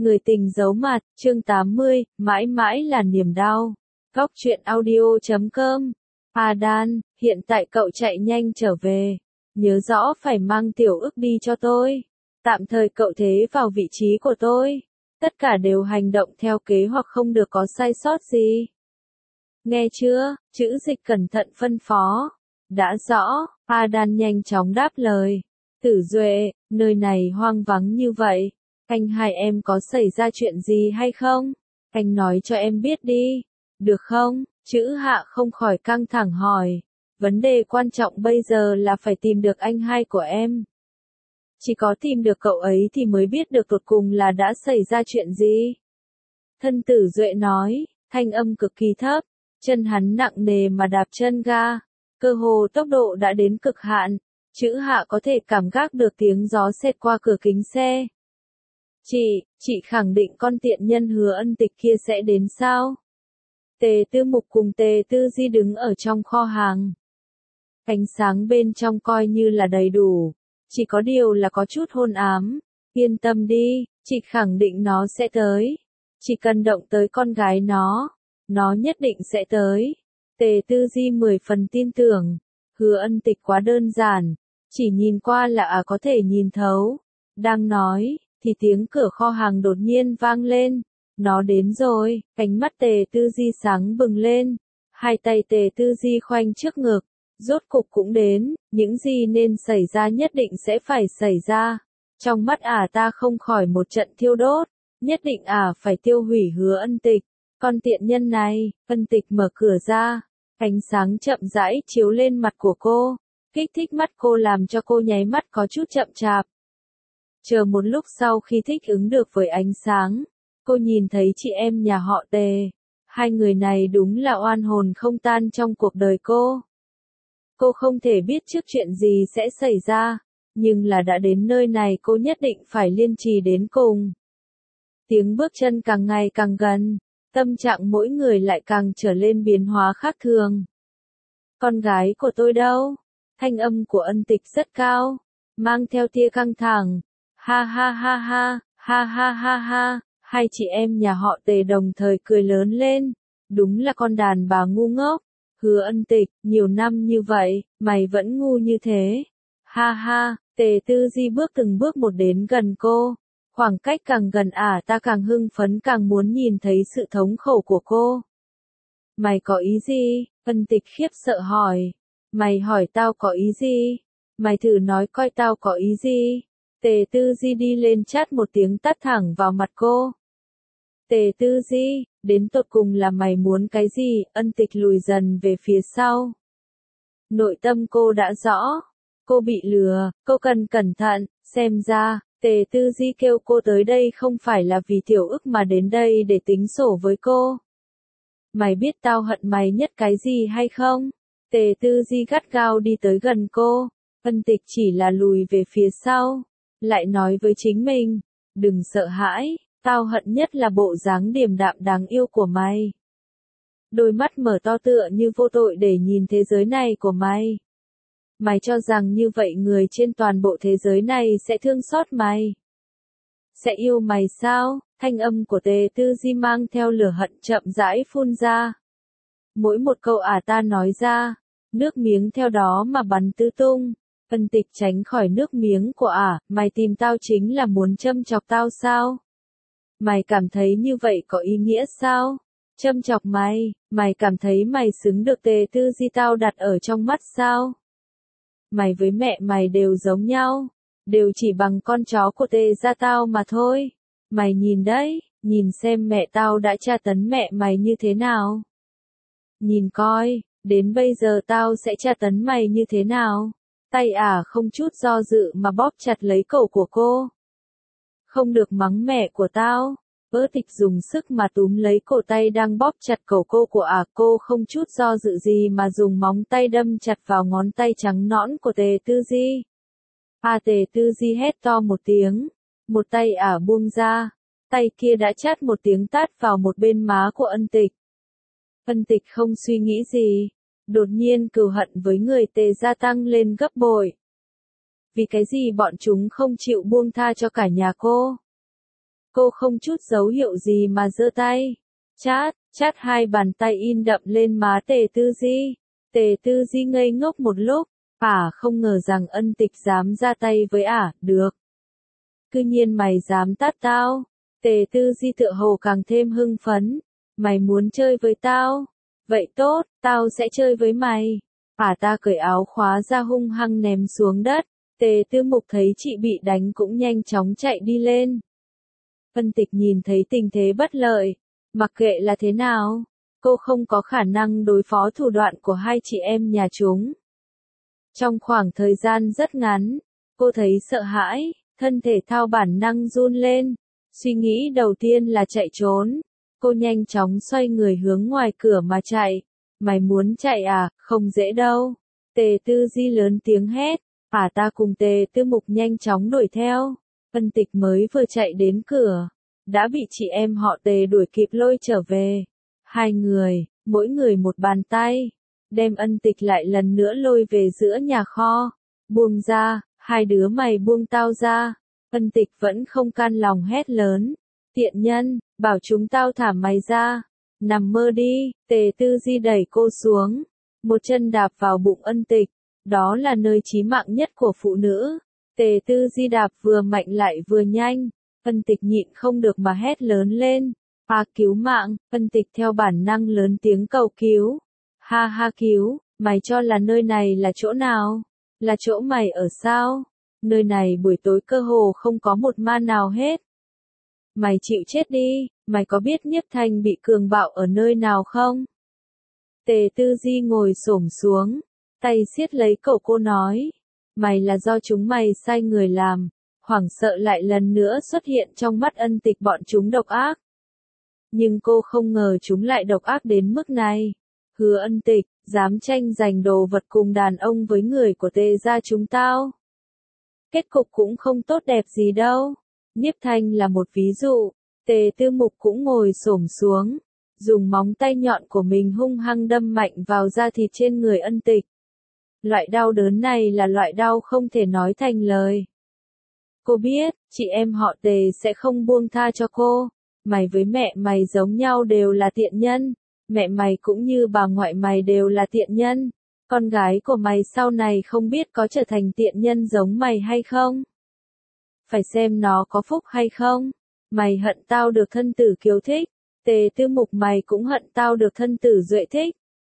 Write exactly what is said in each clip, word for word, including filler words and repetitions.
Người tình giấu mặt, chương tám mươi, mãi mãi là niềm đau. Góc truyện audio chấm com. Adan, hiện tại cậu chạy nhanh trở về. Nhớ rõ phải mang tiểu ức đi cho tôi. Tạm thời cậu thế vào vị trí của tôi. Tất cả đều hành động theo kế hoạch, không được có sai sót gì. Nghe chưa? Chữ dịch cẩn thận phân phó. Đã rõ, Adan nhanh chóng đáp lời. Tử Duệ, nơi này hoang vắng như vậy. Anh hai em có xảy ra chuyện gì hay không? Anh nói cho em biết đi. Được không? Chữ Hạ không khỏi căng thẳng hỏi. Vấn đề quan trọng bây giờ là phải tìm được anh hai của em. Chỉ có tìm được cậu ấy thì mới biết được tột cùng là đã xảy ra chuyện gì. Thân Tử Duệ nói, thanh âm cực kỳ thấp, chân hắn nặng nề mà đạp chân ga. Cơ hồ tốc độ đã đến cực hạn. Chữ Hạ có thể cảm giác được tiếng gió xẹt qua cửa kính xe. Chị, chị khẳng định con tiện nhân Hứa Ân Tịch kia sẽ đến sao? Tề Tư Mục cùng Tề Tư Di đứng ở trong kho hàng. Ánh sáng bên trong coi như là đầy đủ, chỉ có điều là có chút hôn ám. Yên tâm đi, chị khẳng định nó sẽ tới. Chỉ cần động tới con gái nó, nó nhất định sẽ tới. Tề Tư Di mười phần tin tưởng. Hứa Ân Tịch quá đơn giản, chỉ nhìn qua là à có thể nhìn thấu. Đang nói, thì tiếng cửa kho hàng đột nhiên vang lên. Nó đến rồi, ánh mắt Tề Tư Di sáng bừng lên. Hai tay Tề Tư Di khoanh trước ngực. Rốt cục cũng đến, những gì nên xảy ra nhất định sẽ phải xảy ra. Trong mắt ả ta không khỏi một trận thiêu đốt. Nhất định ả phải tiêu hủy Hứa Ân Tịch. Con tiện nhân này, Ân Tịch mở cửa ra. Ánh sáng chậm rãi chiếu lên mặt của cô. Kích thích mắt cô làm cho cô nháy mắt có chút chậm chạp. Chờ một lúc sau khi thích ứng được với ánh sáng, cô nhìn thấy chị em nhà họ Tề. Hai người này đúng là oan hồn không tan trong cuộc đời cô. Cô không thể biết trước chuyện gì sẽ xảy ra, nhưng là đã đến nơi này cô nhất định phải kiên trì đến cùng. Tiếng bước chân càng ngày càng gần, tâm trạng mỗi người lại càng trở lên biến hóa khác thường. Con gái của tôi đâu? Thanh âm của Ân Tịch rất cao, mang theo tia căng thẳng. Ha ha ha ha, ha ha ha ha, hai chị em nhà họ Tề đồng thời cười lớn lên. Đúng là con đàn bà ngu ngốc. Hứa Ân Tịch, nhiều năm như vậy, mày vẫn ngu như thế. Ha ha, Tề Tư Di bước từng bước một đến gần cô. Khoảng cách càng gần ả ta càng hưng phấn, càng muốn nhìn thấy sự thống khổ của cô. Mày có ý gì? Ân Tịch khiếp sợ hỏi. Mày hỏi tao có ý gì? Mày thử nói coi tao có ý gì? Tề Tư Di đi lên chát một tiếng tát thẳng vào mặt cô. Tề Tư Di, đến tột cùng là mày muốn cái gì? Ân Tịch lùi dần về phía sau. Nội tâm cô đã rõ. Cô bị lừa, cô cần cẩn thận, xem ra, Tề Tư Di kêu cô tới đây không phải là vì tiểu ức mà đến đây để tính sổ với cô. Mày biết tao hận mày nhất cái gì hay không? Tề Tư Di gắt gao đi tới gần cô. Ân Tịch chỉ là lùi về phía sau. Lại nói với chính mình, đừng sợ hãi, tao hận nhất là bộ dáng điềm đạm đáng yêu của mày. Đôi mắt mở to tựa như vô tội để nhìn thế giới này của mày. Mày cho rằng như vậy người trên toàn bộ thế giới này sẽ thương xót mày? Sẽ yêu mày sao? Thanh âm của Tề Tư Di mang theo lửa hận chậm rãi phun ra. Mỗi một câu ả ta nói ra, nước miếng theo đó mà bắn tứ tung. Ân Tịch tránh khỏi nước miếng của ả, mày tìm tao chính là muốn châm chọc tao sao? Mày cảm thấy như vậy có ý nghĩa sao? Châm chọc mày, mày cảm thấy mày xứng được Tề Tư Di tao đặt ở trong mắt sao? Mày với mẹ mày đều giống nhau, đều chỉ bằng con chó của Tề gia tao mà thôi. Mày nhìn đấy, nhìn xem mẹ tao đã tra tấn mẹ mày như thế nào. Nhìn coi, đến bây giờ tao sẽ tra tấn mày như thế nào. Tay ả không chút do dự mà bóp chặt lấy cổ của cô. Không được mắng mẹ của tao. Ơ Tịch dùng sức mà túm lấy cổ tay đang bóp chặt cổ cô của ả. Cô không chút do dự gì mà dùng móng tay đâm chặt vào ngón tay trắng nõn của Tề Tư Di. À Tề Tư Di hét to một tiếng. Một tay ả buông ra. Tay kia đã chát một tiếng tát vào một bên má của Ân Tịch. Ân Tịch không suy nghĩ gì. Đột nhiên cừu hận với người Tề gia tăng lên gấp bội. Vì cái gì bọn chúng không chịu buông tha cho cả nhà cô? Cô không chút dấu hiệu gì mà giơ tay. Chát, chát hai bàn tay in đậm lên má Tề Tư Di. Tề Tư Di ngây ngốc một lúc, ả không ngờ rằng Ân Tịch dám ra tay với ả, được. Cư nhiên mày dám tát tao. Tề Tư Di tựa hồ càng thêm hưng phấn. Mày muốn chơi với tao? Vậy tốt, tao sẽ chơi với mày. Ả ta cởi áo khóa ra hung hăng ném xuống đất. Tề Tư Mục thấy chị bị đánh cũng nhanh chóng chạy đi lên. Ân Tịch nhìn thấy tình thế bất lợi. Mặc kệ là thế nào, cô không có khả năng đối phó thủ đoạn của hai chị em nhà chúng. Trong khoảng thời gian rất ngắn, cô thấy sợ hãi, thân thể theo bản năng run lên. Suy nghĩ đầu tiên là chạy trốn. Cô nhanh chóng xoay người hướng ngoài cửa mà chạy. Mày muốn chạy à, không dễ đâu. Tề Tư Di lớn tiếng hét. Ả ta cùng Tề Tư Mục nhanh chóng đuổi theo. Ân Tịch mới vừa chạy đến cửa, đã bị chị em họ Tề đuổi kịp lôi trở về. Hai người, mỗi người một bàn tay, đem Ân Tịch lại lần nữa lôi về giữa nhà kho. Buông ra, hai đứa mày buông tao ra. Ân Tịch vẫn không can lòng hét lớn. Tiện nhân, bảo chúng tao thả mày ra. Nằm mơ đi. Tề Tư Di đẩy cô xuống, một chân đạp vào bụng Ân Tịch. Đó là nơi chí mạng nhất của phụ nữ. Tề Tư Di đạp vừa mạnh lại vừa nhanh. Ân Tịch nhịn không được mà hét lớn lên. À cứu mạng. Ân Tịch theo bản năng lớn tiếng cầu cứu. Ha ha cứu, mày cho là nơi này là chỗ nào? Là chỗ mày ở sao? Nơi này buổi tối cơ hồ không có một ma nào hết. Mày chịu chết đi, mày có biết Nhiếp Thanh bị cường bạo ở nơi nào không? Tề Tư Di ngồi xổm xuống, tay siết lấy cổ cô nói. Mày là do chúng mày sai người làm, hoảng sợ lại lần nữa xuất hiện trong mắt Ân Tịch bọn chúng độc ác. Nhưng cô không ngờ chúng lại độc ác đến mức này. Hứa Ân Tịch, dám tranh giành đồ vật cùng đàn ông với người của Tề gia chúng tao. Kết cục cũng không tốt đẹp gì đâu. Nhiếp Thanh là một ví dụ. Tề Tư Mục cũng ngồi xổm xuống, dùng móng tay nhọn của mình hung hăng đâm mạnh vào da thịt trên người Ân Tịch. Loại đau đớn này là loại đau không thể nói thành lời. Cô biết, chị em họ Tề sẽ không buông tha cho cô. Mày với mẹ mày giống nhau đều là tiện nhân. Mẹ mày cũng như bà ngoại mày đều là tiện nhân. Con gái của mày sau này không biết có trở thành tiện nhân giống mày hay không? Phải xem nó có phúc hay không? Mày hận tao được thân tử Kiều thích. Tề Tư Mục mày cũng hận tao được thân tử Duệ thích.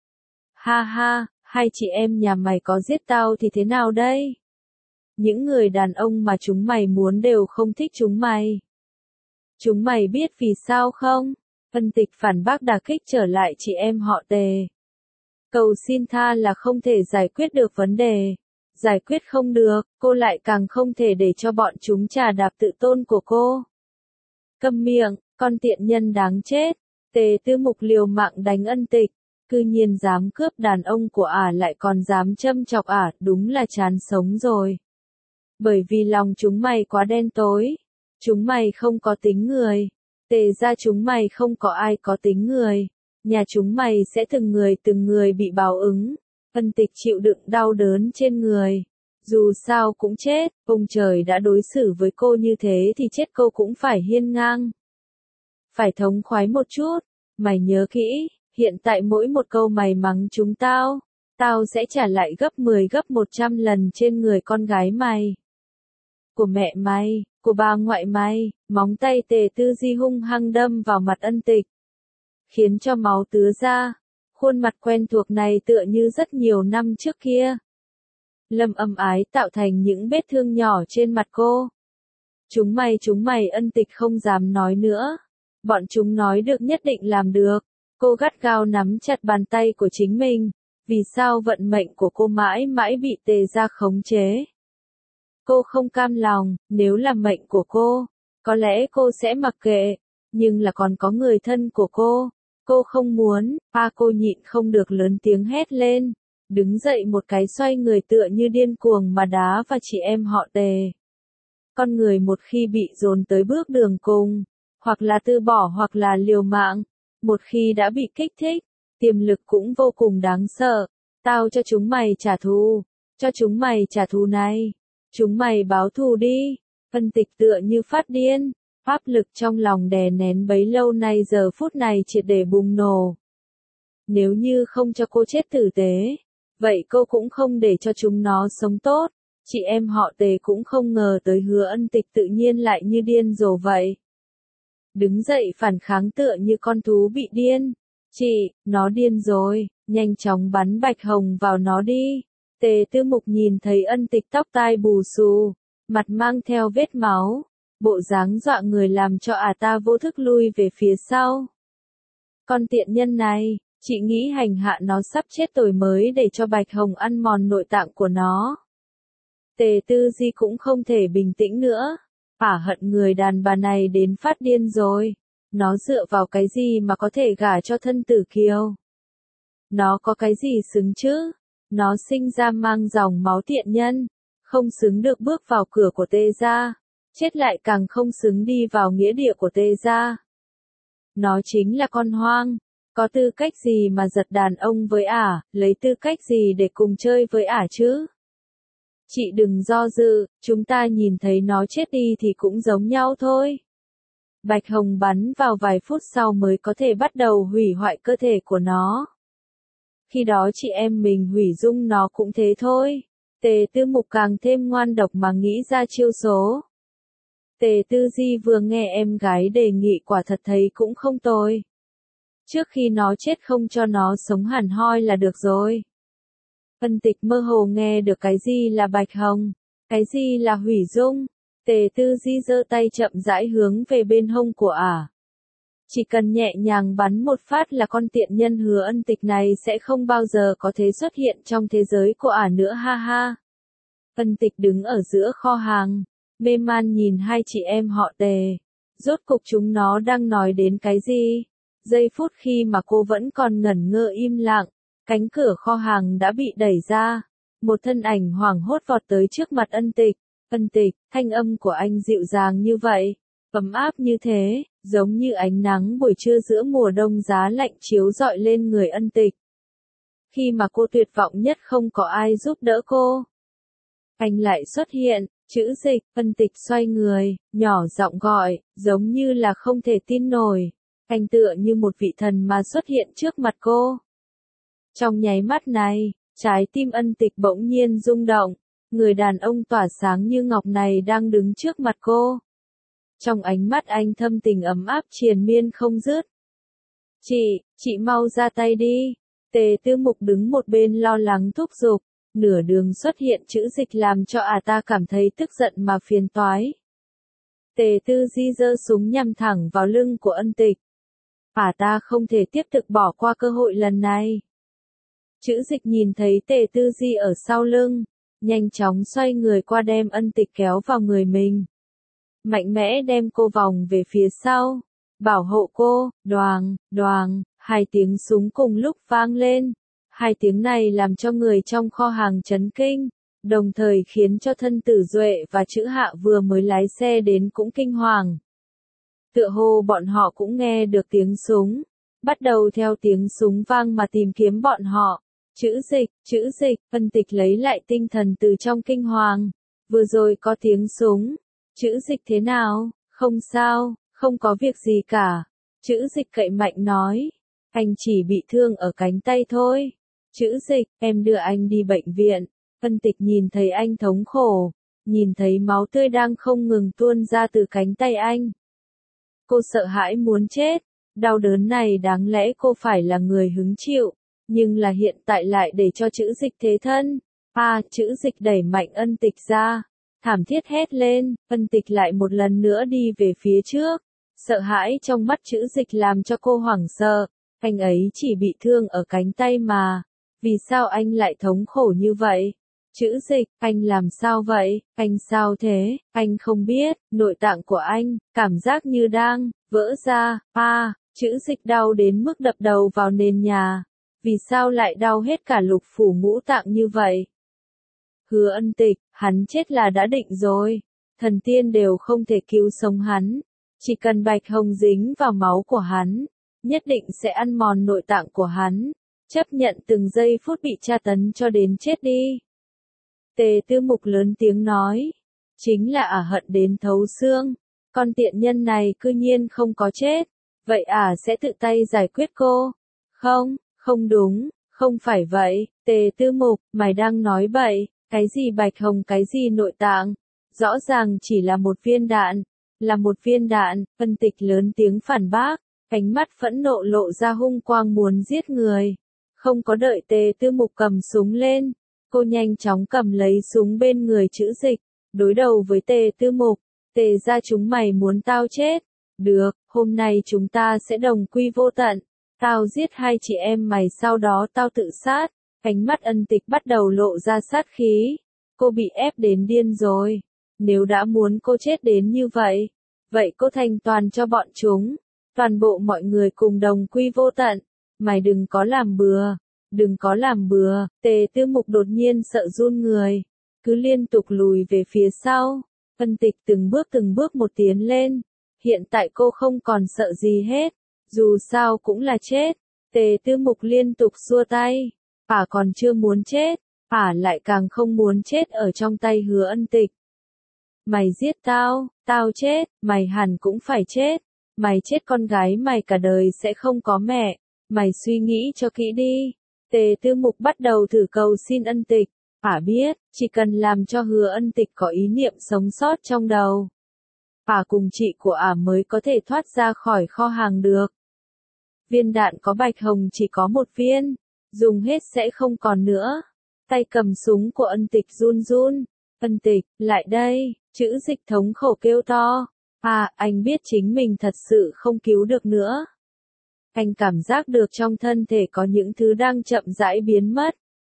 Ha ha, hai chị em nhà mày có giết tao thì thế nào đây? Những người đàn ông mà chúng mày muốn đều không thích chúng mày. Chúng mày biết vì sao không? Ân Tịch phản bác đả kích trở lại chị em họ Tề. Cầu xin tha là không thể giải quyết được vấn đề. Giải quyết không được, cô lại càng không thể để cho bọn chúng trà đạp tự tôn của cô. Câm miệng, con tiện nhân đáng chết. Tề Tư Mục liều mạng đánh Ân Tịch. Cư nhiên dám cướp đàn ông của ả lại còn dám châm chọc ả, đúng là chán sống rồi. Bởi vì lòng chúng mày quá đen tối. Chúng mày không có tính người. Tề ra chúng mày không có ai có tính người. Nhà chúng mày sẽ từng người từng người bị báo ứng. Ân Tịch chịu đựng đau đớn trên người. Dù sao cũng chết, ông trời đã đối xử với cô như thế thì chết cô cũng phải hiên ngang. Phải thống khoái một chút. Mày nhớ kỹ, hiện tại mỗi một câu mày mắng chúng tao, tao sẽ trả lại gấp mười gấp một trăm lần trên người con gái mày. Của mẹ mày, của bà ngoại mày. Móng tay Tề Tư Di hung hăng đâm vào mặt Ân Tịch, khiến cho máu tứa ra. Khuôn mặt quen thuộc này tựa như rất nhiều năm trước kia. Lâm Âm Ái tạo thành những vết thương nhỏ trên mặt cô. Chúng mày chúng mày Ân Tịch không dám nói nữa. Bọn chúng nói được nhất định làm được. Cô gắt gao nắm chặt bàn tay của chính mình. Vì sao vận mệnh của cô mãi mãi bị Tề gia khống chế? Cô không cam lòng, nếu là mệnh của cô, có lẽ cô sẽ mặc kệ. Nhưng là còn có người thân của cô. Cô không muốn. Pa cô nhịn không được lớn tiếng hét lên. Đứng dậy một cái xoay người tựa như điên cuồng mà đá vào chị em họ Tề. Con người một khi bị dồn tới bước đường cùng, hoặc là từ bỏ hoặc là liều mạng, một khi đã bị kích thích, tiềm lực cũng vô cùng đáng sợ. Tao cho chúng mày trả thù, cho chúng mày trả thù này, chúng mày báo thù đi. Ân Tịch tựa như phát điên, Áp lực trong lòng đè nén bấy lâu nay giờ phút này triệt để bùng nổ. Nếu như không cho cô chết tử tế, vậy cô cũng không để cho chúng nó sống tốt. Chị em họ Tề cũng không ngờ tới Hứa Ân Tịch tự nhiên lại như điên rồ vậy. Đứng dậy phản kháng tựa như con thú bị điên. Chị, nó điên rồi, nhanh chóng bắn Bạch Hồng vào nó đi. Tề Tư Mục nhìn thấy Ân Tịch tóc tai bù xù, mặt mang theo vết máu, bộ dáng dọa người làm cho ả ta vô thức lui về phía sau. Con tiện nhân này, chị nghĩ hành hạ nó sắp chết rồi mới để cho Bạch Hồng ăn mòn nội tạng của nó. Tề Tư Di cũng không thể bình tĩnh nữa, ả hận người đàn bà này đến phát điên rồi. Nó dựa vào cái gì mà có thể gả cho thân tử Kiều? Nó có cái gì xứng chứ? Nó sinh ra mang dòng máu tiện nhân, không xứng được bước vào cửa của Tề gia, chết lại càng không xứng đi vào nghĩa địa của Tề gia. Nó chính là con hoang, có tư cách gì mà giật đàn ông với ả, lấy tư cách gì để cùng chơi với ả chứ? Chị đừng do dự, chúng ta nhìn thấy nó chết đi thì cũng giống nhau thôi. Bạch Hồng bắn vào vài phút sau mới có thể bắt đầu hủy hoại cơ thể của nó. Khi đó chị em mình hủy dung nó cũng thế thôi. Tề Tư Mục càng thêm ngoan độc mà nghĩ ra chiêu số. Tề Tư Di vừa nghe em gái đề nghị quả thật thấy cũng không tồi. Trước khi nó chết không cho nó sống hẳn hoi là được rồi. Ân Tịch mơ hồ nghe được cái gì là Bạch Hồng, cái gì là hủy dung. Tề Tư Di giơ tay chậm rãi hướng về bên hông của ả. Chỉ cần nhẹ nhàng bắn một phát là con tiện nhân Hứa Ân Tịch này sẽ không bao giờ có thể xuất hiện trong thế giới của ả nữa ha ha. Ân Tịch đứng ở giữa kho hàng, mê man nhìn hai chị em họ Tề. Rốt cục chúng nó đang nói đến cái gì? Giây phút khi mà cô vẫn còn ngẩn ngơ im lặng, cánh cửa kho hàng đã bị đẩy ra. Một thân ảnh hoảng hốt vọt tới trước mặt Ân Tịch. Ân Tịch, thanh âm của anh dịu dàng như vậy, ấm áp như thế, giống như ánh nắng buổi trưa giữa mùa đông giá lạnh chiếu rọi lên người Ân Tịch. Khi mà cô tuyệt vọng nhất không có ai giúp đỡ cô. Anh lại xuất hiện, chữ dịch, Ân Tịch xoay người, nhỏ giọng gọi, giống như là không thể tin nổi. Anh tựa như một vị thần mà xuất hiện trước mặt cô. Trong nháy mắt này, trái tim Ân Tịch bỗng nhiên rung động. Người đàn ông tỏa sáng như ngọc này đang đứng trước mặt cô. Trong ánh mắt anh thâm tình ấm áp triền miên không dứt. Chị, chị mau ra tay đi. Tề Tư Mục đứng một bên lo lắng thúc giục. Nửa đường xuất hiện chữ dịch làm cho ả ta cảm thấy tức giận mà phiền toái. Tề Tư Di giơ súng nhằm thẳng vào lưng của Ân Tịch. Ả ta không thể tiếp tục bỏ qua cơ hội lần này. Chữ dịch nhìn thấy Tề Tư Di ở sau lưng, nhanh chóng xoay người qua đem Ân Tịch kéo vào người mình. Mạnh mẽ đem cô vòng về phía sau, bảo hộ cô, đoàng, đoàng, hai tiếng súng cùng lúc vang lên. Hai tiếng này làm cho người trong kho hàng chấn kinh, đồng thời khiến cho thân tử Duệ và chữ Hạ vừa mới lái xe đến cũng kinh hoàng. Tựa hồ bọn họ cũng nghe được tiếng súng, bắt đầu theo tiếng súng vang mà tìm kiếm bọn họ. Chữ dịch, chữ dịch, Ân Tịch lấy lại tinh thần từ trong kinh hoàng. Vừa rồi có tiếng súng. Chữ dịch thế nào? Không sao, không có việc gì cả. Chữ dịch cậy mạnh nói. Anh chỉ bị thương ở cánh tay thôi. Chữ dịch, em đưa anh đi bệnh viện. Ân Tịch nhìn thấy anh thống khổ. Nhìn thấy máu tươi đang không ngừng tuôn ra từ cánh tay anh. Cô sợ hãi muốn chết. Đau đớn này đáng lẽ cô phải là người hứng chịu. Nhưng là hiện tại lại để cho chữ dịch thế thân. À, chữ dịch đẩy mạnh Ân Tịch ra. Thảm thiết hét lên, Ân Tịch lại một lần nữa đi về phía trước. Sợ hãi trong mắt chữ dịch làm cho cô hoảng sợ. Anh ấy chỉ bị thương ở cánh tay mà. Vì sao anh lại thống khổ như vậy? Chữ dịch, anh làm sao vậy? Anh sao thế? Anh không biết, nội tạng của anh, cảm giác như đang vỡ ra. À, chữ dịch đau đến mức đập đầu vào nền nhà. Vì sao lại đau hết cả lục phủ ngũ tạng như vậy? Hứa Ân Tịch, hắn chết là đã định rồi. Thần tiên đều không thể cứu sống hắn. Chỉ cần Bạch Hồng dính vào máu của hắn, nhất định sẽ ăn mòn nội tạng của hắn. Chấp nhận từng giây phút bị tra tấn cho đến chết đi. Tề Tư Mục lớn tiếng nói. Chính là ả hận đến thấu xương. con tiện nhân này cư nhiên không có chết. Vậy ả sẽ tự tay giải quyết cô? Không, không đúng, không phải vậy, Tề Tư Mục, mày đang nói bậy, cái gì bạch hồng cái gì nội tạng, rõ ràng chỉ là một viên đạn, là một viên đạn, Ân Tịch lớn tiếng phản bác, ánh mắt phẫn nộ lộ ra hung quang muốn giết người. Không có đợi Tề Tư Mục cầm súng lên, cô nhanh chóng cầm lấy súng bên người Chữ Dịch, đối đầu với Tề Tư Mục, Tề ra chúng mày muốn tao chết, được, hôm nay chúng ta sẽ đồng quy vô tận, tao giết hai chị em mày sau đó tao tự sát, ánh mắt Ân Tịch bắt đầu lộ ra sát khí, cô bị ép đến điên rồi, nếu đã muốn cô chết đến như vậy, vậy cô thanh toàn cho bọn chúng, toàn bộ mọi người cùng đồng quy vô tận, mày đừng có làm bừa. Đừng có làm bừa, Tề Tư Mục đột nhiên sợ run người, cứ liên tục lùi về phía sau, Ân Tịch từng bước từng bước một tiến lên, hiện tại cô không còn sợ gì hết, dù sao cũng là chết, Tề Tư Mục liên tục xua tay, ả còn chưa muốn chết, ả lại càng không muốn chết ở trong tay Hứa Ân Tịch. Mày giết tao, tao chết, mày hẳn cũng phải chết, mày chết con gái mày cả đời sẽ không có mẹ, mày suy nghĩ cho kỹ đi. Tề Tư Mục bắt đầu thử cầu xin Ân Tịch, ả biết, chỉ cần làm cho Hứa Ân Tịch có ý niệm sống sót trong đầu, ả cùng chị của ả mới có thể thoát ra khỏi kho hàng được. Viên đạn có bạch hồng chỉ có một viên, dùng hết sẽ không còn nữa. Tay cầm súng của Ân Tịch run run, Ân Tịch, lại đây, Chữ Dịch thống khổ kêu to, à, anh biết chính mình thật sự không cứu được nữa. Anh cảm giác được trong thân thể có những thứ đang chậm rãi biến mất.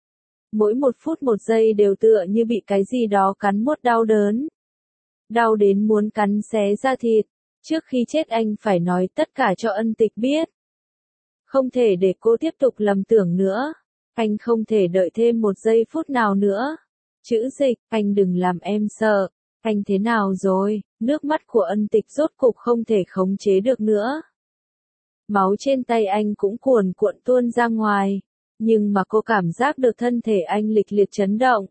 Mỗi một phút một giây đều tựa như bị cái gì đó cắn nuốt đau đớn. Đau đến muốn cắn xé da thịt. Trước khi chết anh phải nói tất cả cho Ân Tịch biết. Không thể để cô tiếp tục lầm tưởng nữa. Anh không thể đợi thêm một giây phút nào nữa. Chữ Dịch, anh đừng làm em sợ. Anh thế nào rồi? Nước mắt của Ân Tịch rốt cục không thể khống chế được nữa. Máu trên tay anh cũng cuồn cuộn tuôn ra ngoài, nhưng mà cô cảm giác được thân thể anh lịch liệt chấn động.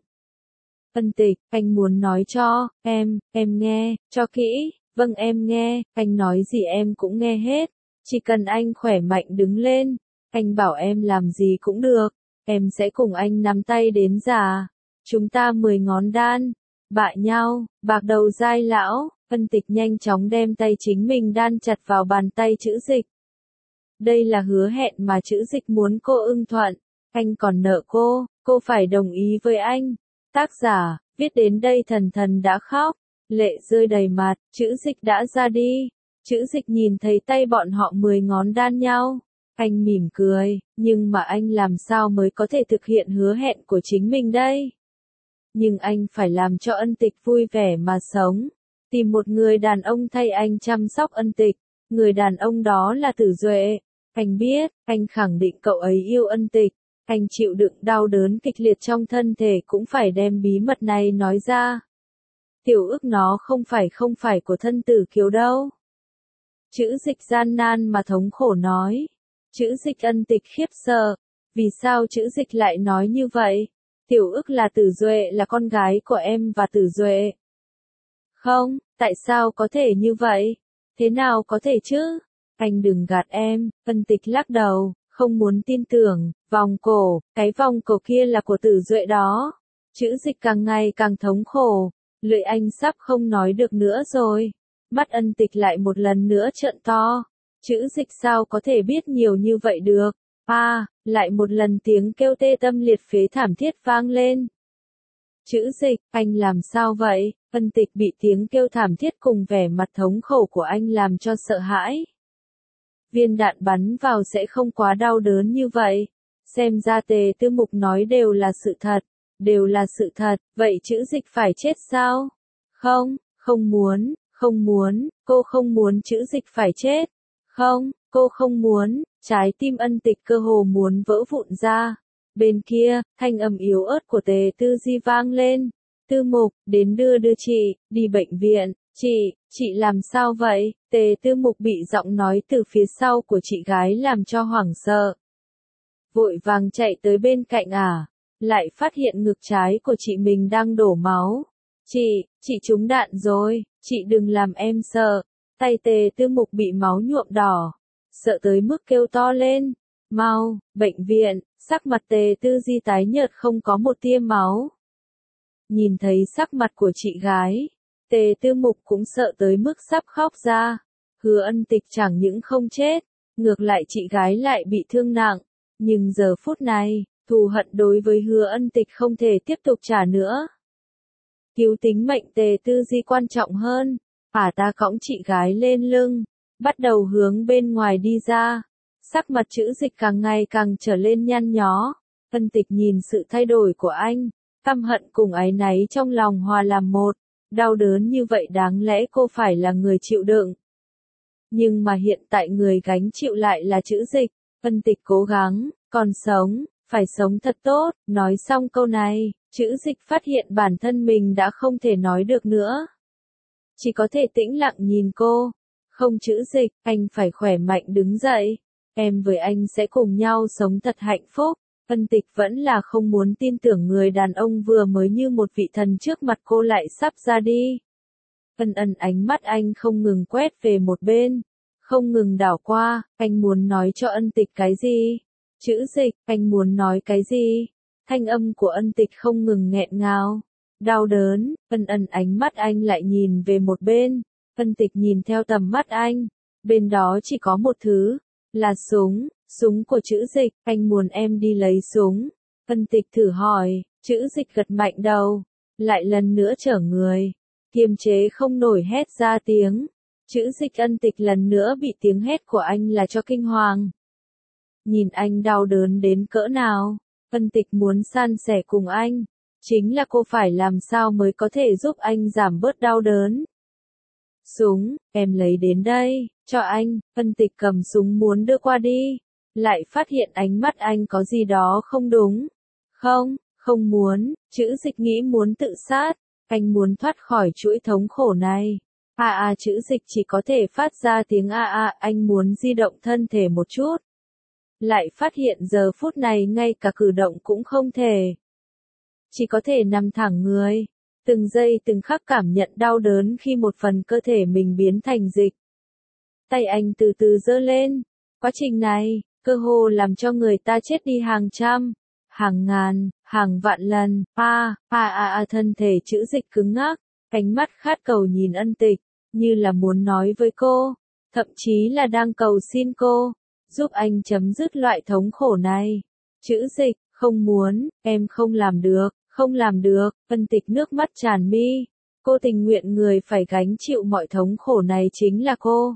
Ân Tịch, anh muốn nói cho, em, em nghe, cho kỹ, vâng em nghe, anh nói gì em cũng nghe hết, chỉ cần anh khỏe mạnh đứng lên, anh bảo em làm gì cũng được, em sẽ cùng anh nắm tay đến già, chúng ta mười ngón đan, bại nhau, bạc đầu dai lão, Ân Tịch nhanh chóng đem tay chính mình đan chặt vào bàn tay Chữ Dịch. Đây là hứa hẹn mà Chữ Dịch muốn cô ưng thuận, anh còn nợ cô, cô phải đồng ý với anh. Tác giả, viết đến đây thần thần đã khóc, lệ rơi đầy mặt, Chữ Dịch đã ra đi. Chữ Dịch nhìn thấy tay bọn họ mười ngón đan nhau, anh mỉm cười, nhưng mà anh làm sao mới có thể thực hiện hứa hẹn của chính mình đây? Nhưng anh phải làm cho Ân Tịch vui vẻ mà sống, tìm một người đàn ông thay anh chăm sóc Ân Tịch, người đàn ông đó là Tử Duệ. Anh biết, anh khẳng định cậu ấy yêu Ân Tịch, anh chịu đựng đau đớn kịch liệt trong thân thể cũng phải đem bí mật này nói ra. Tiểu ức nó không phải không phải của thân tử Kiều đâu. Chữ Dịch gian nan mà thống khổ nói. Chữ Dịch Ân Tịch khiếp sợ. Vì sao Chữ Dịch lại nói như vậy? Tiểu ức là Tử Duệ là con gái của em và Tử Duệ. Không, tại sao có thể như vậy? Thế nào có thể chứ? Anh đừng gạt em, Ân Tịch lắc đầu, không muốn tin tưởng, vòng cổ, cái vòng cổ kia là của Tử Duệ đó. Chữ Dịch càng ngày càng thống khổ, lưỡi anh sắp không nói được nữa rồi. Mắt Ân Tịch lại một lần nữa trợn to. Chữ Dịch sao có thể biết nhiều như vậy được? À, lại một lần tiếng kêu tê tâm liệt phế thảm thiết vang lên. Chữ Dịch, anh làm sao vậy? Ân Tịch bị tiếng kêu thảm thiết cùng vẻ mặt thống khổ của anh làm cho sợ hãi. Viên đạn bắn vào sẽ không quá đau đớn như vậy. Xem ra Tề Tư Mục nói đều là sự thật, đều là sự thật, vậy Chữ Dịch phải chết sao? Không, không muốn, không muốn, cô không muốn Chữ Dịch phải chết. Không, cô không muốn, trái tim Ân Tịch cơ hồ muốn vỡ vụn ra. Bên kia, thanh âm yếu ớt của Tề Tư Di vang lên. Tư Mục, đến đưa đưa chị, đi bệnh viện. Chị, chị làm sao vậy? Tề Tư Mục bị giọng nói từ phía sau của chị gái làm cho hoảng sợ. Vội vàng chạy tới bên cạnh ả, lại phát hiện ngực trái của chị mình đang đổ máu. Chị, chị trúng đạn rồi, chị đừng làm em sợ. Tay Tề Tư Mục bị máu nhuộm đỏ, sợ tới mức kêu to lên. Mau, bệnh viện, sắc mặt Tề Tư Di tái nhợt không có một tia máu. Nhìn thấy sắc mặt của chị gái, Tề Tư Mục cũng sợ tới mức sắp khóc ra. Hứa Ân Tịch chẳng những không chết, ngược lại chị gái lại bị thương nặng. Nhưng giờ phút này, thù hận đối với Hứa Ân Tịch không thể tiếp tục trả nữa. Cứu tính mệnh Tề Tư Di quan trọng hơn. Ả ta cõng chị gái lên lưng, bắt đầu hướng bên ngoài đi ra. Sắc mặt Chữ Dịch càng ngày càng trở lên nhăn nhó. Ân Tịch nhìn sự thay đổi của anh, căm hận cùng áy náy trong lòng hòa làm một. Đau đớn như vậy đáng lẽ cô phải là người chịu đựng. Nhưng mà hiện tại người gánh chịu lại là Chữ Dịch. Ân Tịch cố gắng, còn sống, phải sống thật tốt. Nói xong câu này, Chữ Dịch phát hiện bản thân mình đã không thể nói được nữa. Chỉ có thể tĩnh lặng nhìn cô. Không Chữ Dịch, anh phải khỏe mạnh đứng dậy. Em với anh sẽ cùng nhau sống thật hạnh phúc. Ân Tịch vẫn là không muốn tin tưởng người đàn ông vừa mới như một vị thần trước mặt cô lại sắp ra đi. Ân Ân ánh mắt anh không ngừng quét về một bên, không ngừng đảo qua. Anh muốn nói cho Ân Tịch cái gì? Chữ Dịch, anh muốn nói cái gì? Thanh âm của Ân Tịch không ngừng nghẹn ngào, đau đớn. Ân Ân ánh mắt anh lại nhìn về một bên. Ân Tịch nhìn theo tầm mắt anh, bên đó chỉ có một thứ, là súng, súng của Chữ Dịch. Anh muốn em đi lấy súng. Ân Tịch thử hỏi. Chữ Dịch gật mạnh đầu, lại lần nữa trở người, kiềm chế không nổi hét ra tiếng. Chữ Dịch Ân Tịch lần nữa bị tiếng hét của anh là cho kinh hoàng. Nhìn anh đau đớn đến cỡ nào, Ân Tịch muốn san sẻ cùng anh, chính là cô phải làm sao mới có thể giúp anh giảm bớt đau đớn. Súng, em lấy đến đây, cho anh. Ân Tịch cầm súng muốn đưa qua đi, lại phát hiện ánh mắt anh có gì đó không đúng. Không, không muốn. Chữ Dịch nghĩ muốn tự sát, anh muốn thoát khỏi chuỗi thống khổ này. A a Chữ Dịch chỉ có thể phát ra tiếng a a, anh muốn di động thân thể một chút. Lại phát hiện giờ phút này ngay cả cử động cũng không thể. Chỉ có thể nằm thẳng người. Từng giây từng khắc cảm nhận đau đớn khi một phần cơ thể mình biến thành dịch. Tay anh từ từ giơ lên. Quá trình này, cơ hồ làm cho người ta chết đi hàng trăm, hàng ngàn, hàng vạn lần. A, a a a thân thể Chữ Dịch cứng ngắc, ánh mắt khát cầu nhìn Ân Tịch, như là muốn nói với cô, thậm chí là đang cầu xin cô, giúp anh chấm dứt loại thống khổ này. Chữ Dịch, không muốn, em không làm được, không làm được. Ân Tịch nước mắt tràn mi. Cô tình nguyện người phải gánh chịu mọi thống khổ này chính là cô,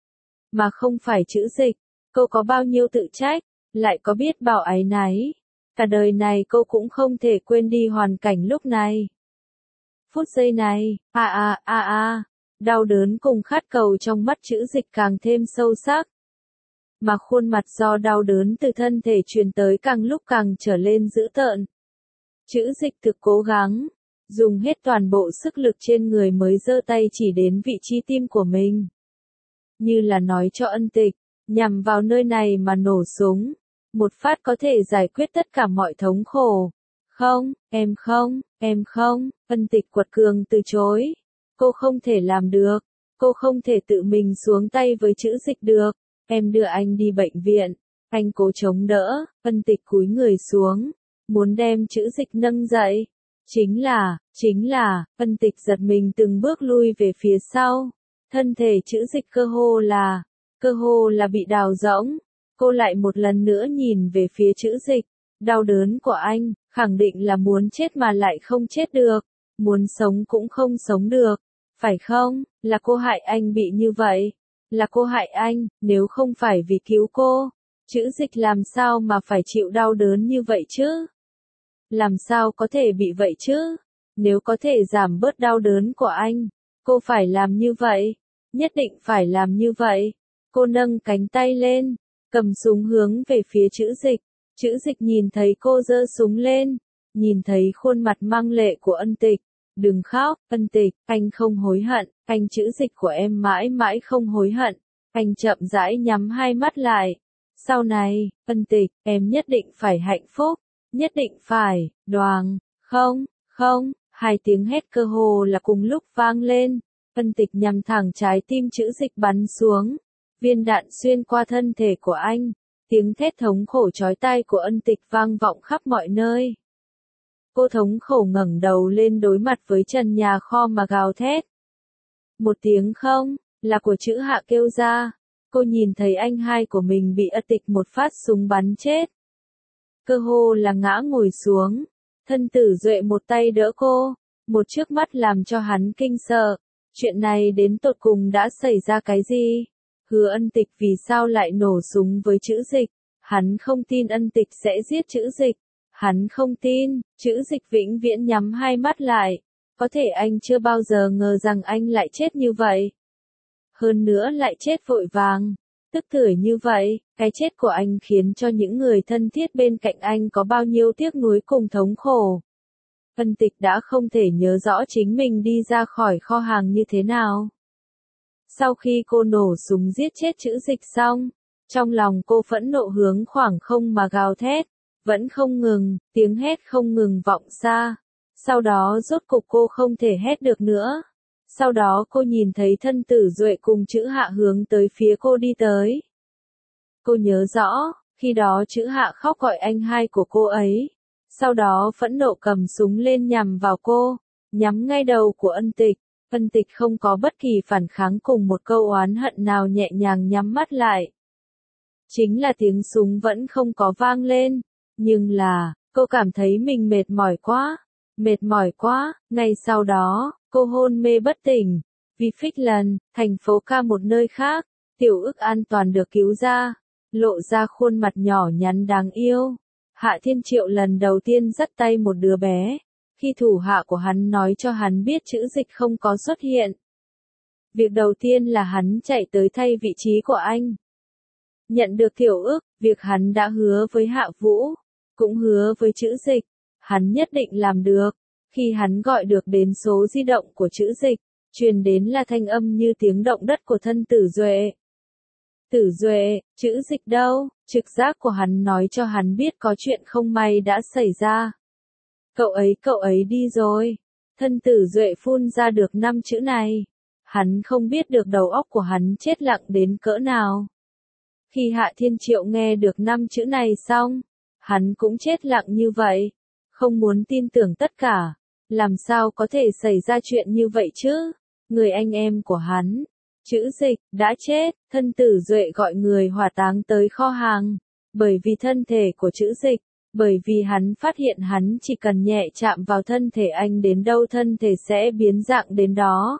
mà không phải Chữ Dịch. Cô có bao nhiêu tự trách, lại có biết bao áy náy. Cả đời này cô cũng không thể quên đi hoàn cảnh lúc này. Phút giây này, a a a a, đau đớn cùng khát cầu trong mắt Chữ Dịch càng thêm sâu sắc. Mà khuôn mặt do đau đớn từ thân thể truyền tới càng lúc càng trở lên dữ tợn. Chữ Dịch thực cố gắng, dùng hết toàn bộ sức lực trên người mới giơ tay chỉ đến vị trí tim của mình. Như là nói cho Ân Tịch, nhằm vào nơi này mà nổ súng, một phát có thể giải quyết tất cả mọi thống khổ. Không, em không, em không. Ân Tịch quật cường từ chối. Cô không thể làm được, cô không thể tự mình xuống tay với Chữ Dịch được. Em đưa anh đi bệnh viện. Anh cố chống đỡ. Ân Tịch cúi người xuống, muốn đem Chữ Dịch nâng dậy. Chính là, chính là, Ân Tịch giật mình từng bước lui về phía sau. Thân thể Chữ Dịch cơ hồ là, cơ hồ là bị đào rỗng. Cô lại một lần nữa nhìn về phía Chữ Dịch. Đau đớn của anh, khẳng định là muốn chết mà lại không chết được. Muốn sống cũng không sống được. Phải không? Là cô hại anh bị như vậy. Là cô hại anh, nếu không phải vì cứu cô. Chữ Dịch làm sao mà phải chịu đau đớn như vậy chứ? Làm sao có thể bị vậy chứ? Nếu có thể giảm bớt đau đớn của anh, cô phải làm như vậy. Nhất định phải làm như vậy. Cô nâng cánh tay lên, cầm súng hướng về phía Chữ Dịch. Chữ Dịch nhìn thấy cô giơ súng lên, nhìn thấy khuôn mặt mang lệ của Ân Tịch. Đừng khóc, Ân Tịch, anh không hối hận, anh Chữ Dịch của em mãi mãi không hối hận. Anh chậm rãi nhắm hai mắt lại. Sau này, Ân Tịch, em nhất định phải hạnh phúc, nhất định phải, Đoàng, không, không, Hai tiếng hét cơ hồ là cùng lúc vang lên, Ân Tịch nhằm thẳng trái tim Chữ Dịch bắn xuống, viên đạn xuyên qua thân thể của anh, tiếng thét thống khổ chói tai của Ân Tịch vang vọng khắp mọi nơi. Cô thống khổ ngẩng đầu lên đối mặt với trần nhà kho mà gào thét. Một tiếng không, là của Chữ Hạ kêu ra, cô nhìn thấy anh hai của mình bị Ân Tịch một phát súng bắn chết. Cơ hồ là ngã ngồi xuống, Thân Tử Duệ một tay đỡ cô, một trước mắt làm cho hắn kinh sợ. Chuyện này đến tột cùng đã xảy ra cái gì? Hứa Ân Tịch vì sao lại nổ súng với Chữ Dịch? Hắn không tin Ân Tịch sẽ giết Chữ Dịch. Hắn không tin, Chữ Dịch vĩnh viễn nhắm hai mắt lại. Có thể anh chưa bao giờ ngờ rằng anh lại chết như vậy. Hơn nữa lại chết vội vàng, tức tưởi như vậy, cái chết của anh khiến cho những người thân thiết bên cạnh anh có bao nhiêu tiếc nuối cùng thống khổ. Ân Tịch đã không thể nhớ rõ chính mình đi ra khỏi kho hàng như thế nào. Sau khi cô nổ súng giết chết Chữ Dịch xong, trong lòng cô phẫn nộ hướng khoảng không mà gào thét, vẫn không ngừng, tiếng hét không ngừng vọng xa. Sau đó rốt cục cô không thể hét được nữa. Sau đó cô nhìn thấy Thân Tử Duệ cùng Chữ Hạ hướng tới phía cô đi tới. Cô nhớ rõ, khi đó Chữ Hạ khóc gọi anh hai của cô ấy. Sau đó phẫn nộ cầm súng lên nhằm vào cô, nhắm ngay đầu của Ân Tịch. Ân Tịch không có bất kỳ phản kháng cùng một câu oán hận nào, nhẹ nhàng nhắm mắt lại. Chính là tiếng súng vẫn không có vang lên, nhưng là, cô cảm thấy mình mệt mỏi quá, mệt mỏi quá. Ngay sau đó, cô hôn mê bất tỉnh. Vì Phích Lần, thành phố ca một nơi khác, Tiểu Ức an toàn được cứu ra, lộ ra khuôn mặt nhỏ nhắn đáng yêu. Hạ Thiên Triệu lần đầu tiên dắt tay một đứa bé, khi thủ hạ của hắn nói cho hắn biết Chữ Dịch không có xuất hiện. Việc đầu tiên là hắn chạy tới thay vị trí của anh. Nhận được Tiểu Ức, việc hắn đã hứa với Hạ Vũ, cũng hứa với Chữ Dịch, hắn nhất định làm được. Khi hắn gọi được đến số di động của Chữ Dịch, truyền đến là thanh âm như tiếng động đất của Thân Tử Duệ. Tử Duệ, Chữ Dịch đâu? Trực giác của hắn nói cho hắn biết có chuyện không may đã xảy ra. Cậu ấy, cậu ấy đi rồi. Thân Tử Duệ phun ra được năm chữ này. Hắn không biết được đầu óc của hắn chết lặng đến cỡ nào. Khi Hạ Thiên Triệu nghe được năm chữ này xong, hắn cũng chết lặng như vậy. Không muốn tin tưởng tất cả. Làm sao có thể xảy ra chuyện như vậy chứ? Người anh em của hắn, Chữ Dịch, đã chết. Thân Tử Duệ gọi người hỏa táng tới kho hàng. Bởi vì thân thể của Chữ Dịch, bởi vì hắn phát hiện hắn chỉ cần nhẹ chạm vào thân thể anh đến đâu thân thể sẽ biến dạng đến đó.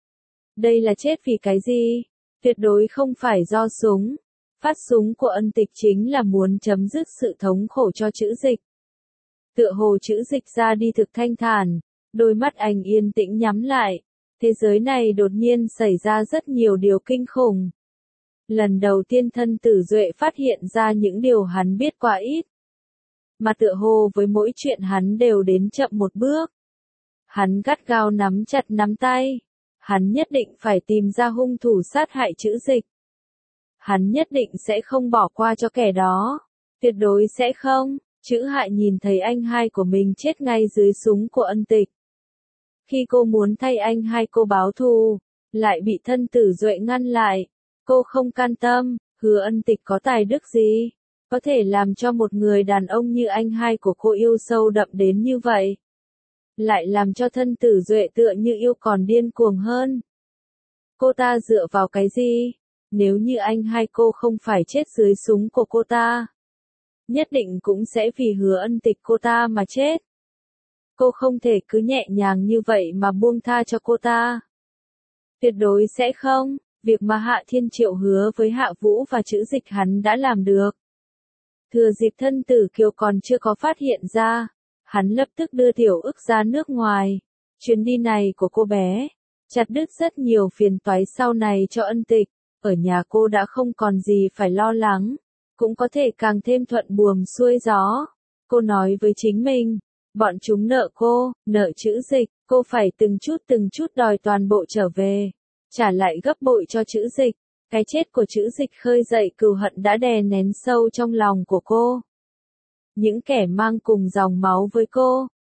Đây là chết vì cái gì? Tuyệt đối không phải do súng. Phát súng của Ân Tịch chính là muốn chấm dứt sự thống khổ cho Chữ Dịch. Tựa hồ Chữ Dịch ra đi thực thanh thản, đôi mắt anh yên tĩnh nhắm lại. Thế giới này đột nhiên xảy ra rất nhiều điều kinh khủng. Lần đầu tiên Thân Tử Duệ phát hiện ra những điều hắn biết quá ít. Mà tựa hồ với mỗi chuyện hắn đều đến chậm một bước. Hắn gắt gao nắm chặt nắm tay. Hắn nhất định phải tìm ra hung thủ sát hại Chữ Dịch. Hắn nhất định sẽ không bỏ qua cho kẻ đó. Tuyệt đối sẽ không. Chữ Hạ nhìn thấy anh hai của mình chết ngay dưới súng của Ân Tịch. Khi cô muốn thay anh hai cô báo thù, lại bị Thân Tử Duệ ngăn lại. Cô không can tâm, Hứa Ân Tịch có tài đức gì? Có thể làm cho một người đàn ông như anh hai của cô yêu sâu đậm đến như vậy. Lại làm cho Thân Tử Duệ tựa như yêu còn điên cuồng hơn. Cô ta dựa vào cái gì? Nếu như anh hai cô không phải chết dưới súng của cô ta, nhất định cũng sẽ vì Hứa Ân Tịch cô ta mà chết. Cô không thể cứ nhẹ nhàng như vậy mà buông tha cho cô ta. Tuyệt đối sẽ không. Việc mà Hạ Thiên Triệu hứa với Hạ Vũ và Chữ Dịch hắn đã làm được. Thừa dịp Thân Tử Kiều còn chưa có phát hiện ra, hắn lập tức đưa Tiểu Ức ra nước ngoài. Chuyến đi này của cô bé, chặt đứt rất nhiều phiền toái sau này cho Ân Tịch. Ở nhà cô đã không còn gì phải lo lắng, cũng có thể càng thêm thuận buồm xuôi gió. Cô nói với chính mình, bọn chúng nợ cô, nợ Chữ Dịch, cô phải từng chút từng chút đòi toàn bộ trở về. Trả lại gấp bội cho Chữ Dịch. Cái chết của Chữ Dịch khơi dậy cừu hận đã đè nén sâu trong lòng của cô. Những kẻ mang cùng dòng máu với cô,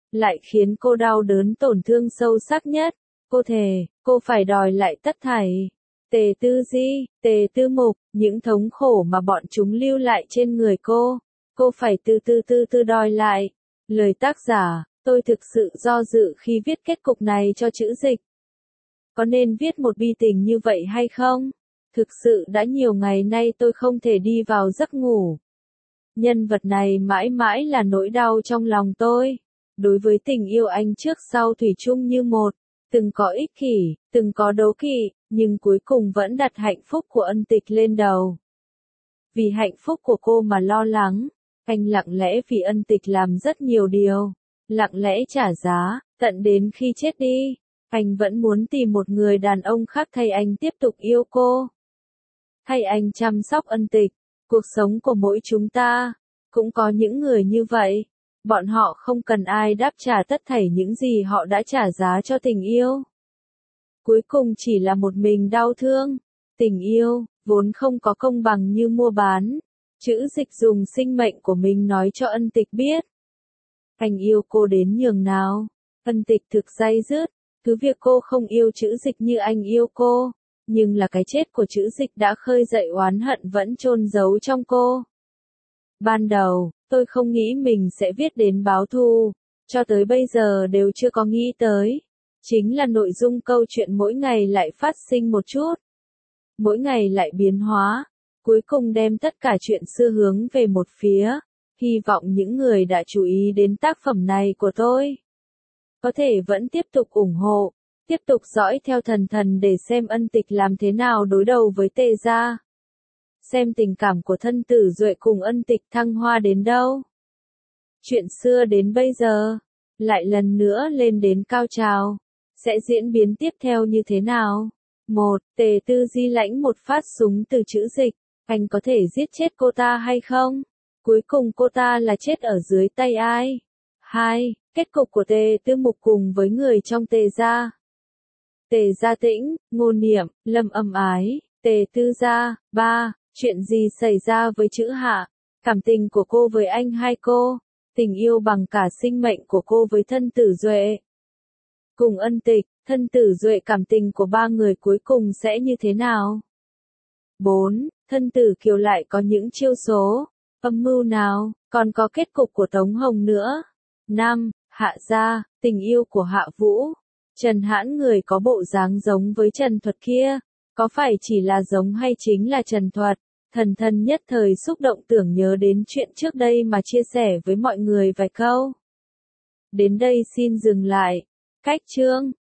lại khiến cô đau đớn tổn thương sâu sắc nhất. Cô thề, cô phải đòi lại tất thảy. Tề Tư Di, Tề Tư Mục, những thống khổ mà bọn chúng lưu lại trên người cô, cô phải từ từ từ từ đòi lại. Lời tác giả, tôi thực sự do dự khi viết kết cục này cho chữ dịch. Có nên viết một bi tình như vậy hay không? Thực sự đã nhiều ngày nay tôi không thể đi vào giấc ngủ. Nhân vật này mãi mãi là nỗi đau trong lòng tôi. Đối với tình yêu anh trước sau thủy chung như một, từng có ích kỷ, từng có đố kỵ, nhưng cuối cùng vẫn đặt hạnh phúc của Ân Tịch lên đầu. Vì hạnh phúc của cô mà lo lắng, anh lặng lẽ vì Ân Tịch làm rất nhiều điều, lặng lẽ trả giá, tận đến khi chết đi, anh vẫn muốn tìm một người đàn ông khác thay anh tiếp tục yêu cô. Thay anh chăm sóc Ân Tịch. Cuộc sống của mỗi chúng ta, cũng có những người như vậy. Bọn họ không cần ai đáp trả tất thảy những gì họ đã trả giá cho tình yêu. Cuối cùng chỉ là một mình đau thương. Tình yêu, vốn không có công bằng như mua bán. Chữ dịch dùng sinh mệnh của mình nói cho Ân Tịch biết. Anh yêu cô đến nhường nào. Ân Tịch thực day dứt. Cứ việc cô không yêu chữ dịch như anh yêu cô. Nhưng là cái chết của chữ dịch đã khơi dậy oán hận vẫn chôn giấu trong cô. Ban đầu, tôi không nghĩ mình sẽ viết đến báo thù, cho tới bây giờ đều chưa có nghĩ tới. Chính là nội dung câu chuyện mỗi ngày lại phát sinh một chút. Mỗi ngày lại biến hóa, cuối cùng đem tất cả chuyện xưa hướng về một phía. Hy vọng những người đã chú ý đến tác phẩm này của tôi có thể vẫn tiếp tục ủng hộ. Tiếp tục dõi theo thần thần để xem Ân Tịch làm thế nào đối đầu với Tề gia. Xem tình cảm của thân tử Duệ cùng Ân Tịch thăng hoa đến đâu. Chuyện xưa đến bây giờ, lại lần nữa lên đến cao trào. Sẽ diễn biến tiếp theo như thế nào? một. Tề Tư Di lãnh một phát súng từ chữ dịch. Anh có thể giết chết cô ta hay không? Cuối cùng cô ta là chết ở dưới tay ai? hai. Kết cục của Tề Tư Mục cùng với người trong Tề gia. Tề Gia Tĩnh, Ngô Niệm, Lâm Âm Ái, Tề Tư Gia. ba. Chuyện gì xảy ra với chữ Hạ? Cảm tình của cô với anh hai cô? Tình yêu bằng cả sinh mệnh của cô với thân tử Duệ. Cùng Ân Tịch, thân tử Duệ cảm tình của ba người cuối cùng sẽ như thế nào? bốn. Thân tử Kiều lại có những chiêu số, âm mưu nào, còn có kết cục của Tống Hồng nữa. năm. Hạ gia, tình yêu của Hạ Vũ. Trần Hãn người có bộ dáng giống với Trần Thuật kia, có phải chỉ là giống hay chính là Trần Thuật? Thần thần nhất thời xúc động tưởng nhớ đến chuyện trước đây mà chia sẻ với mọi người vài câu. Đến đây xin dừng lại. Cách chương